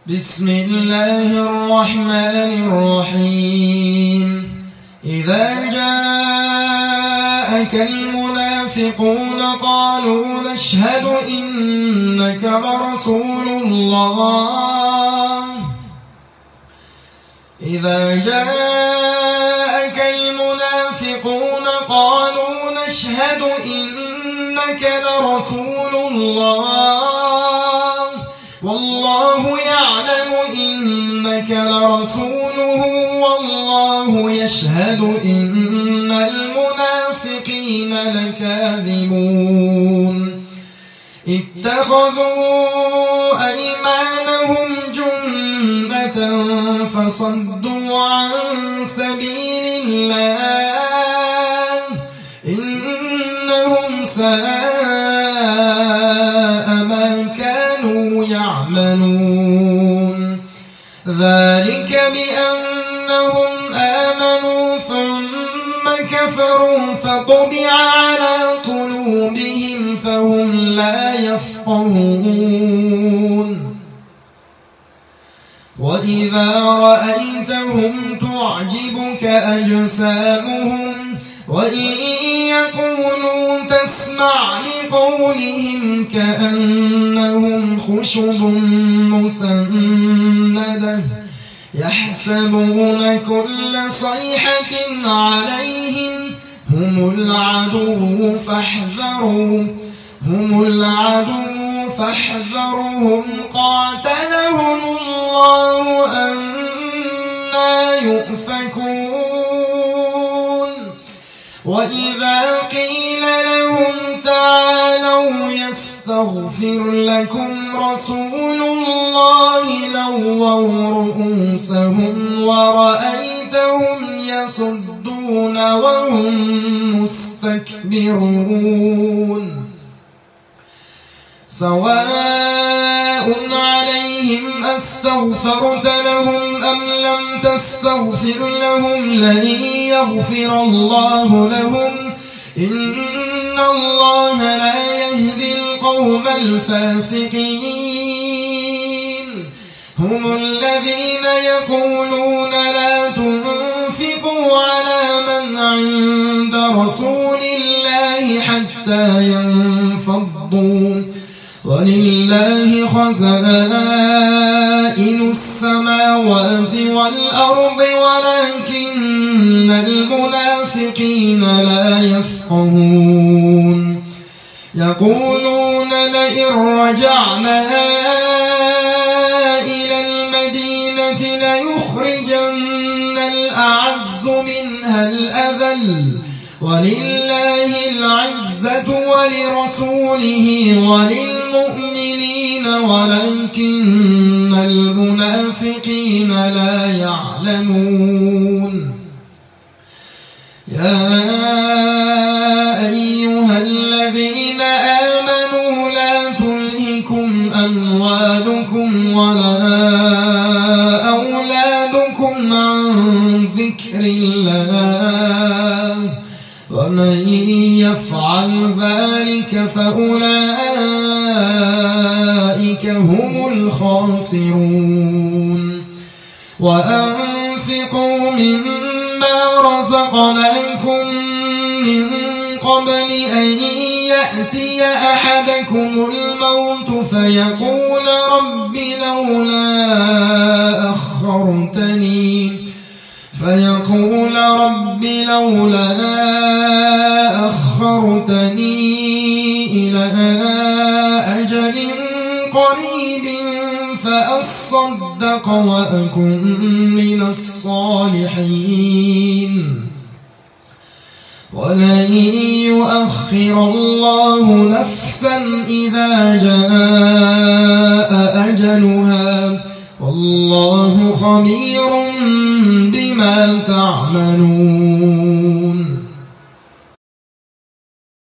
بسم الله الرحمن الرحيم إذا جاءك المنافقون قالوا نشهد إنك لرسول الله إذا جاءك المنافقون قالوا نشهد إنك لرسول الله والله يعلم إنك لرسوله والله يشهد إن المنافقين لكاذبون اتخذوا أيمانهم جنة فصدوا عن سبيل الله إنهم ساء ما كانوا يعملون ذلك بأنهم آمنوا ثم كفروا فطبع على قلوبهم فهم لا يفقهون وإذا رأيتهم تعجبك أجسامهم وإن يقولوا تسمع لقولهم كأنهم خشب مسندة يحسبون كل صيحة عليهم هم العدو فاحذرهم قاتلهم الله أنى يؤفكون وإذا قيل لهم تعالوا يستغفر لكم رسول الله لووا رؤوسهم ورأيتهم يصدون وهم مستكبرون سواء عليهم أستغفرت لهم أم لم تستغفر لهم لن يغفر الله لهم إن الله لا يهدي القوم الفاسقين هم الذين يقولون لا تنفقوا على من عند رسول الله حتى ينفضوا ولله خزائن السماوات والأرض ولكن المنافقين لا يفقهون يقولون لئن رجعنا إلى المدينة ليخرجن الأعز منها الأذل ولله العزة ولرسوله وللمؤمنين ولكن المنافقين لا يعلمون يا أيها الذين آمنوا لا تلهكم أموالكم ولا أولادكم عن ذكر الله ومن يفعل ذلك فأولئك هم الخاسرون وأنفقوا مما رزقناكم من قبل أن يأتي أحدكم الموت فيقول رب لولا أخرتني إلى أجل قريب فأصدق وأكن من الصالحين ولن يؤخر الله نفسا إذا جاء أجلها والله خبير بما تعملون